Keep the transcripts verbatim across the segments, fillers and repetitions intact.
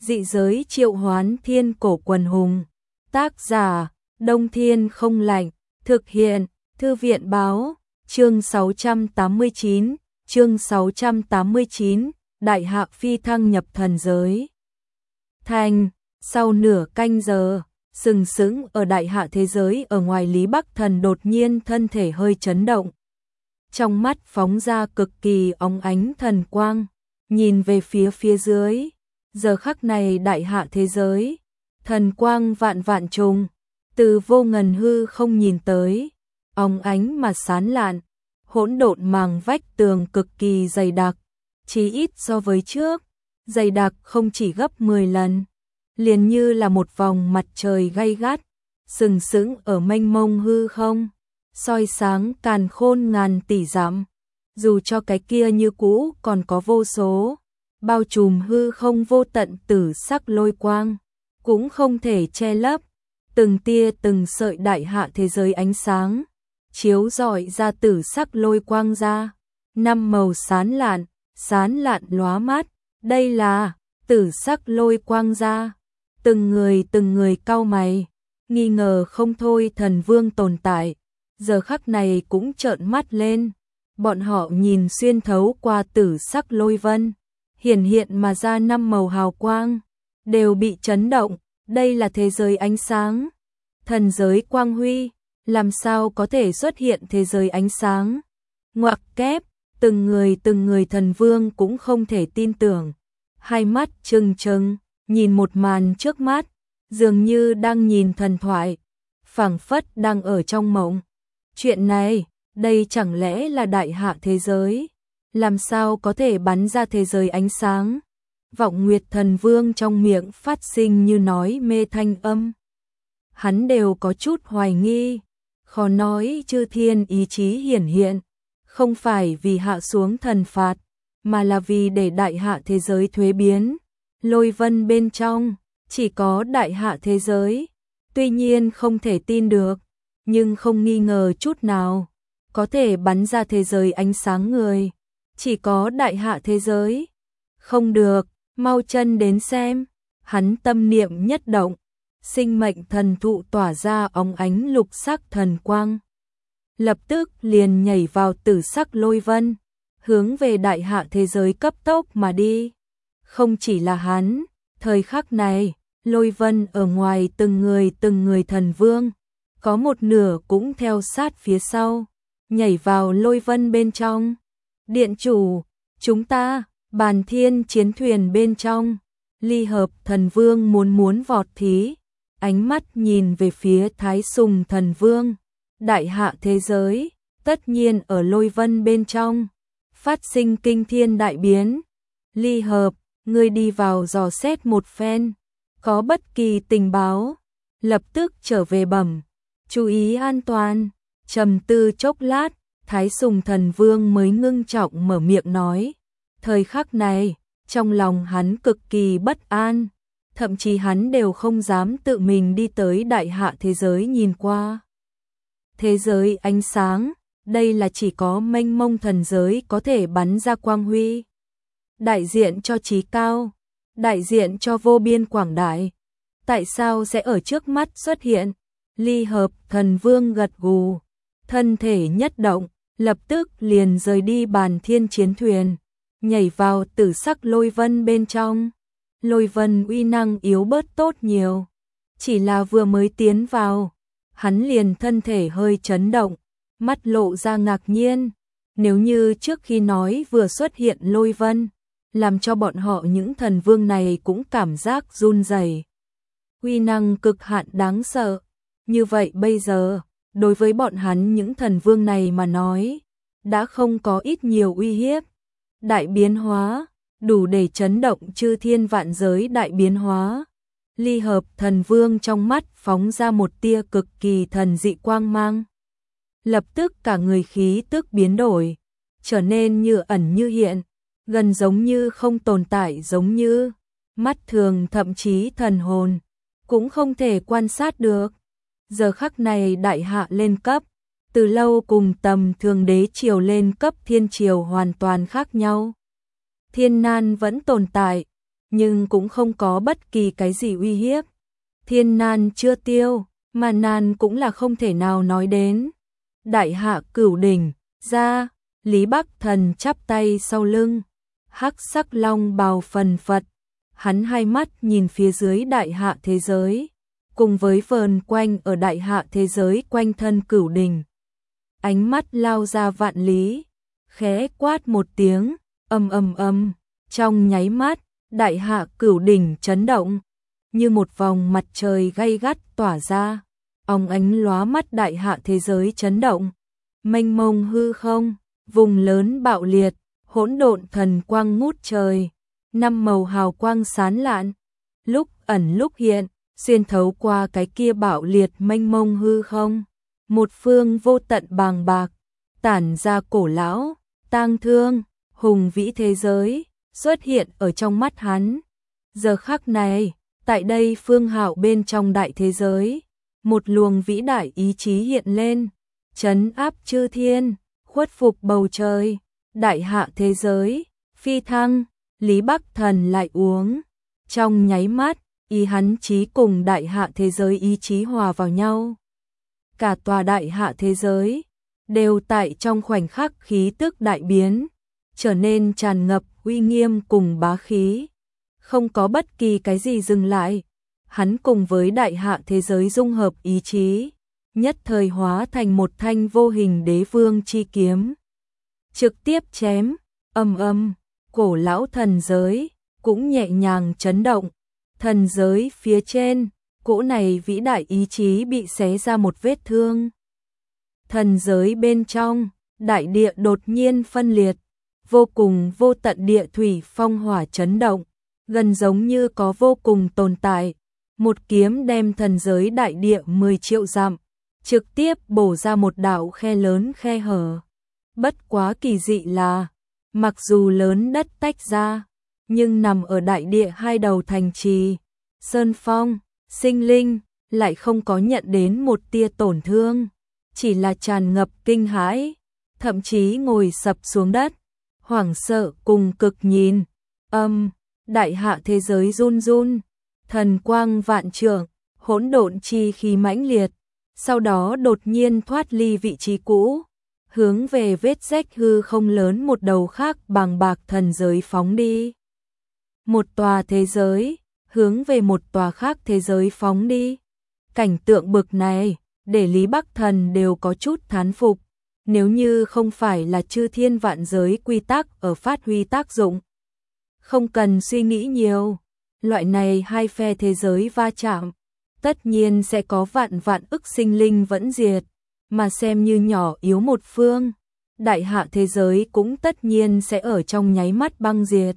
Dị giới triệu hoán thiên cổ quần hùng. Tác giả, Đông Thiên không lạnh. Thực hiện, Thư viện báo. Chương sáu trăm tám mươi chín, chương sáu trăm tám mươi chín, Đại Hạ phi thăng nhập thần giới. Thành, sau nửa canh giờ, sừng sững ở Đại Hạ thế giới ở ngoài Lý Bắc Thần đột nhiên thân thể hơi chấn động. Trong mắt phóng ra cực kỳ óng ánh thần quang, nhìn về phía phía dưới. Giờ khắc này Đại Hạ thế giới, thần quang vạn vạn trùng, từ vô ngần hư không nhìn tới, óng ánh mà sán lạn, hỗn độn màng vách tường cực kỳ dày đặc, chí ít so với trước, dày đặc không chỉ gấp mười lần, liền như là một vòng mặt trời gay gắt, sừng sững ở mênh mông hư không, soi sáng càn khôn ngàn tỷ dặm. Dù cho cái kia như cũ còn có vô số, bao trùm hư không vô tận tử sắc lôi quang, cũng không thể che lấp, từng tia từng sợi Đại Hạ thế giới ánh sáng, chiếu rọi ra tử sắc lôi quang ra, năm màu sán lạn, sán lạn lóa mắt, đây là tử sắc lôi quang ra. Từng người từng người cau mày, nghi ngờ không thôi thần vương tồn tại, giờ khắc này cũng trợn mắt lên, bọn họ nhìn xuyên thấu qua tử sắc lôi vân, hiển hiện mà ra năm màu hào quang, đều bị chấn động, đây là thế giới ánh sáng, thần giới quang huy, làm sao có thể xuất hiện thế giới ánh sáng, ngoặc kép, từng người từng người thần vương cũng không thể tin tưởng, hai mắt trừng trừng, nhìn một màn trước mắt, dường như đang nhìn thần thoại, phảng phất đang ở trong mộng. Chuyện này, đây chẳng lẽ là Đại Hạ thế giới? Làm sao có thể bắn ra thế giới ánh sáng? Vọng Nguyệt thần vương trong miệng phát sinh như nói mê thanh âm. Hắn đều có chút hoài nghi, khó nói chư thiên ý chí hiển hiện, không phải vì hạ xuống thần phạt, mà là vì để Đại Hạ thế giới thuế biến. Lôi vân bên trong, chỉ có Đại Hạ thế giới, tuy nhiên không thể tin được, nhưng không nghi ngờ chút nào, có thể bắn ra thế giới ánh sáng người, chỉ có Đại Hạ thế giới. Không được, mau chân đến xem, hắn tâm niệm nhất động, sinh mệnh thần thụ tỏa ra óng ánh lục sắc thần quang. Lập tức liền nhảy vào tử sắc lôi vân, hướng về Đại Hạ thế giới cấp tốc mà đi. Không chỉ là hắn, thời khắc này, lôi vân ở ngoài từng người từng người thần vương, có một nửa cũng theo sát phía sau, nhảy vào lôi vân bên trong. Điện chủ, chúng ta, Bàn Thiên chiến thuyền bên trong, Ly Hợp thần vương muốn muốn vọt thí, ánh mắt nhìn về phía Thái Sùng thần vương, Đại Hạ thế giới, tất nhiên ở lôi vân bên trong, phát sinh kinh thiên đại biến. Ly Hợp, ngươi đi vào dò xét một phen, có bất kỳ tình báo, lập tức trở về bẩm, chú ý an toàn. Trầm tư chốc lát, Thái Sùng thần vương mới ngưng trọng mở miệng nói, thời khắc này, trong lòng hắn cực kỳ bất an, thậm chí hắn đều không dám tự mình đi tới Đại Hạ thế giới nhìn qua. Thế giới ánh sáng, đây là chỉ có mênh mông thần giới có thể bắn ra quang huy, đại diện cho trí cao, đại diện cho vô biên quảng đại. Tại sao sẽ ở trước mắt xuất hiện? Ly Hợp thần vương gật gù, thân thể nhất động, lập tức liền rời đi Bàn Thiên chiến thuyền, nhảy vào tử sắc lôi vân bên trong. Lôi vân uy năng yếu bớt tốt nhiều, chỉ là vừa mới tiến vào, hắn liền thân thể hơi chấn động, mắt lộ ra ngạc nhiên. Nếu như trước khi nói vừa xuất hiện lôi vân, làm cho bọn họ những thần vương này cũng cảm giác run rẩy, uy năng cực hạn đáng sợ. Như vậy bây giờ, đối với bọn hắn những thần vương này mà nói, đã không có ít nhiều uy hiếp. Đại biến hóa, đủ để chấn động chư thiên vạn giới đại biến hóa. Ly Hợp thần vương trong mắt phóng ra một tia cực kỳ thần dị quang mang. Lập tức cả người khí tức biến đổi, trở nên như ẩn như hiện, gần giống như không tồn tại, giống như mắt thường thậm chí thần hồn cũng không thể quan sát được. Giờ khắc này Đại Hạ lên cấp, từ lâu cùng tầm thường đế triều lên cấp thiên triều hoàn toàn khác nhau. Thiên nan vẫn tồn tại, nhưng cũng không có bất kỳ cái gì uy hiếp. Thiên nan chưa tiêu, mà nan cũng là không thể nào nói đến. Đại hạ cửu đỉnh, ra, Lý Bắc Thần chắp tay sau lưng, hắc sắc long bào phần phật, hắn hai mắt nhìn phía dưới đại hạ thế giới, cùng với vờn quanh ở đại hạ thế giới quanh thân cửu đỉnh. Ánh mắt lao ra vạn lý, khẽ quát một tiếng, ầm ầm ầm, trong nháy mắt, đại hạ cửu đỉnh chấn động, như một vòng mặt trời gay gắt tỏa ra, óng ánh lóa mắt đại hạ thế giới chấn động, mênh mông hư không, vùng lớn bạo liệt, hỗn độn thần quang ngút trời, năm màu hào quang sáng lạn, lúc ẩn lúc hiện, xuyên thấu qua cái kia bạo liệt mênh mông hư không, một phương vô tận bàng bạc, tản ra cổ lão, tang thương, hùng vĩ thế giới, xuất hiện ở trong mắt hắn. Giờ khắc này, tại đây phương hạo bên trong đại thế giới, một luồng vĩ đại ý chí hiện lên, trấn áp chư thiên, khuất phục bầu trời, đại hạ thế giới, phi thăng, Lý Bắc Thần lại uống. Trong nháy mắt, ý hắn chí cùng đại hạ thế giới ý chí hòa vào nhau. Cả tòa đại hạ thế giới, đều tại trong khoảnh khắc khí tức đại biến, trở nên tràn ngập uy nghiêm cùng bá khí. Không có bất kỳ cái gì dừng lại, hắn cùng với đại hạ thế giới dung hợp ý chí, nhất thời hóa thành một thanh vô hình đế vương chi kiếm. Trực tiếp chém, ầm ầm, cổ lão thần giới, cũng nhẹ nhàng chấn động. Thần giới phía trên, cỗ này vĩ đại ý chí bị xé ra một vết thương. Thần giới bên trong, đại địa đột nhiên phân liệt, vô cùng vô tận địa thủy phong hỏa chấn động, gần giống như có vô cùng tồn tại. Một kiếm đem thần giới đại địa mười triệu dặm, trực tiếp bổ ra một đạo khe lớn khe hở. Bất quá kỳ dị là, mặc dù lớn đất tách ra, nhưng nằm ở đại địa hai đầu thành trì, Sơn Phong, Sinh Linh, lại không có nhận đến một tia tổn thương, chỉ là tràn ngập kinh hãi, thậm chí ngồi sập xuống đất, hoảng sợ cùng cực nhìn. Âm, đại hạ thế giới run run, thần quang vạn trượng, hỗn độn chi khí mãnh liệt, sau đó đột nhiên thoát ly vị trí cũ, hướng về vết rách hư không lớn một đầu khác bàng bạc thần giới phóng đi. Một tòa thế giới, hướng về một tòa khác thế giới phóng đi. Cảnh tượng bực này, để Lý Bắc Thần đều có chút thán phục. Nếu như không phải là chư thiên vạn giới quy tắc ở phát huy tác dụng, không cần suy nghĩ nhiều, loại này hai phe thế giới va chạm, tất nhiên sẽ có vạn vạn ức sinh linh vẫn diệt, mà xem như nhỏ yếu một phương, đại hạ thế giới cũng tất nhiên sẽ ở trong nháy mắt băng diệt.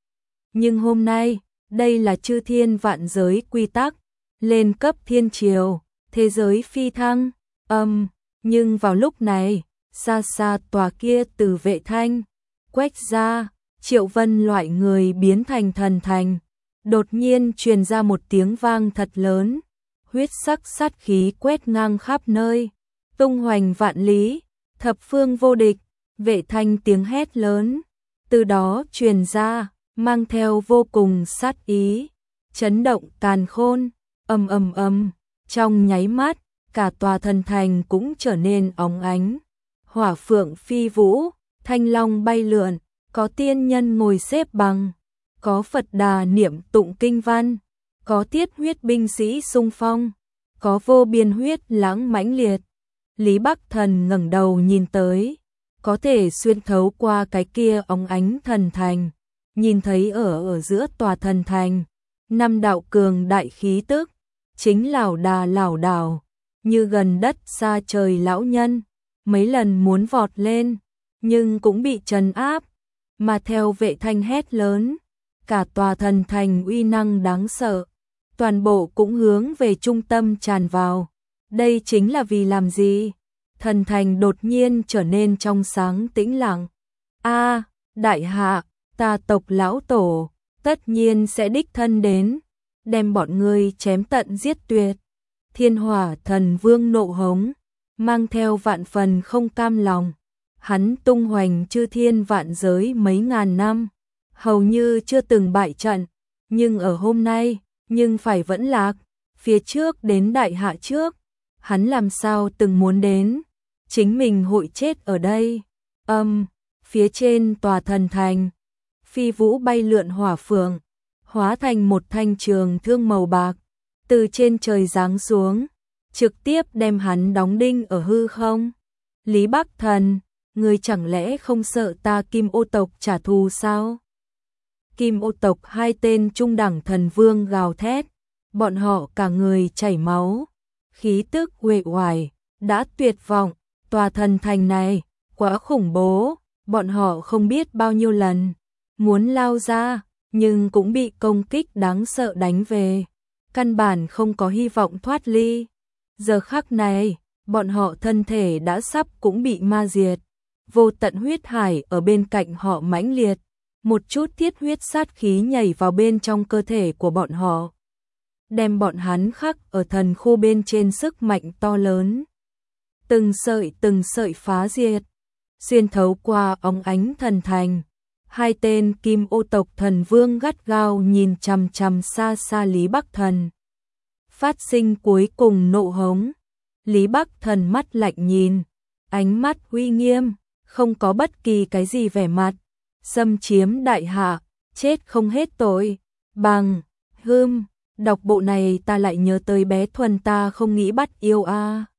Nhưng hôm nay, đây là chư thiên vạn giới quy tắc, lên cấp thiên triều, thế giới phi thăng, âm, nhưng vào lúc này, xa xa tòa kia từ Vệ Thanh, Quách Gia, Triệu Vân loại người biến thành thần thành, đột nhiên truyền ra một tiếng vang thật lớn, huyết sắc sát khí quét ngang khắp nơi, tung hoành vạn lý, thập phương vô địch. Vệ Thanh tiếng hét lớn, từ đó truyền ra, mang theo vô cùng sát ý, chấn động càn khôn, ầm ầm ầm, trong nháy mắt, cả tòa thần thành cũng trở nên óng ánh, hỏa phượng phi vũ, thanh long bay lượn, có tiên nhân ngồi xếp bằng, có Phật Đà niệm tụng kinh văn, có tiết huyết binh sĩ xung phong, có vô biên huyết lãng mãnh liệt. Lý Bắc Thần ngẩng đầu nhìn tới, có thể xuyên thấu qua cái kia óng ánh thần thành, nhìn thấy ở ở giữa tòa thần thành, năm đạo cường đại khí tức, chính lảo đà lảo đảo, như gần đất xa trời lão nhân, mấy lần muốn vọt lên, nhưng cũng bị trấn áp, mà theo Vệ Thanh hét lớn, cả tòa thần thành uy năng đáng sợ, toàn bộ cũng hướng về trung tâm tràn vào. Đây chính là vì làm gì? Thần thành đột nhiên trở nên trong sáng tĩnh lặng. A, đại hạ, ta tộc lão tổ, tất nhiên sẽ đích thân đến, đem bọn ngươi chém tận giết tuyệt. Thiên Hỏa Thần Vương nộ hống, mang theo vạn phần không cam lòng, hắn tung hoành chư thiên vạn giới mấy ngàn năm, hầu như chưa từng bại trận, nhưng ở hôm nay, nhưng phải vẫn lạc, phía trước đến đại hạ trước, hắn làm sao từng muốn đến, chính mình hội chết ở đây. Âm, phía trên tòa thần thành, phi vũ bay lượn hỏa phượng, hóa thành một thanh trường thương màu bạc, từ trên trời giáng xuống, trực tiếp đem hắn đóng đinh ở hư không. Lý Bắc Thần, ngươi chẳng lẽ không sợ ta Kim Ô tộc trả thù sao? Kim Ô tộc hai tên trung đẳng thần vương gào thét, bọn họ cả người chảy máu, khí tức uể oải, đã tuyệt vọng, tòa thần thành này quá khủng bố, bọn họ không biết bao nhiêu lần muốn lao ra, nhưng cũng bị công kích đáng sợ đánh về, căn bản không có hy vọng thoát ly. Giờ khắc này, bọn họ thân thể đã sắp cũng bị ma diệt, vô tận huyết hải ở bên cạnh họ mãnh liệt, một chút thiết huyết sát khí nhảy vào bên trong cơ thể của bọn họ, đem bọn hắn khắc ở thần khu bên trên sức mạnh to lớn. Từng sợi từng sợi phá diệt, xuyên thấu qua óng ánh thần thành. Hai tên Kim Ô tộc thần vương gắt gao nhìn chằm chằm xa xa Lý Bắc Thần. Phát sinh cuối cùng nộ hống. Lý Bắc Thần mắt lạnh nhìn, ánh mắt uy nghiêm, không có bất kỳ cái gì vẻ mặt. Xâm chiếm đại hạ, chết không hết tội. Bằng, hưm, đọc bộ này ta lại nhớ tới bé Thuần ta không nghĩ bắt yêu a. À.